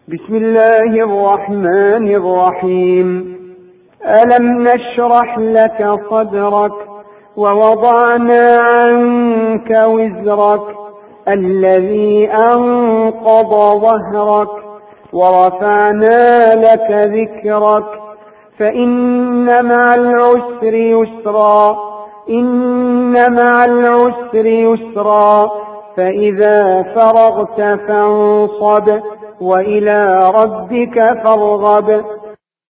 بسم الله الرحمن الرحيم. ألم نشرح لك صدرك ووضعنا عنك وزرك الذي أنقض ظهرك ورفعنا لك ذكرك فإن مع العسر يسرا إن مع العسر يسرا فإذا فرغت فانصب وإلى ربك فارغب.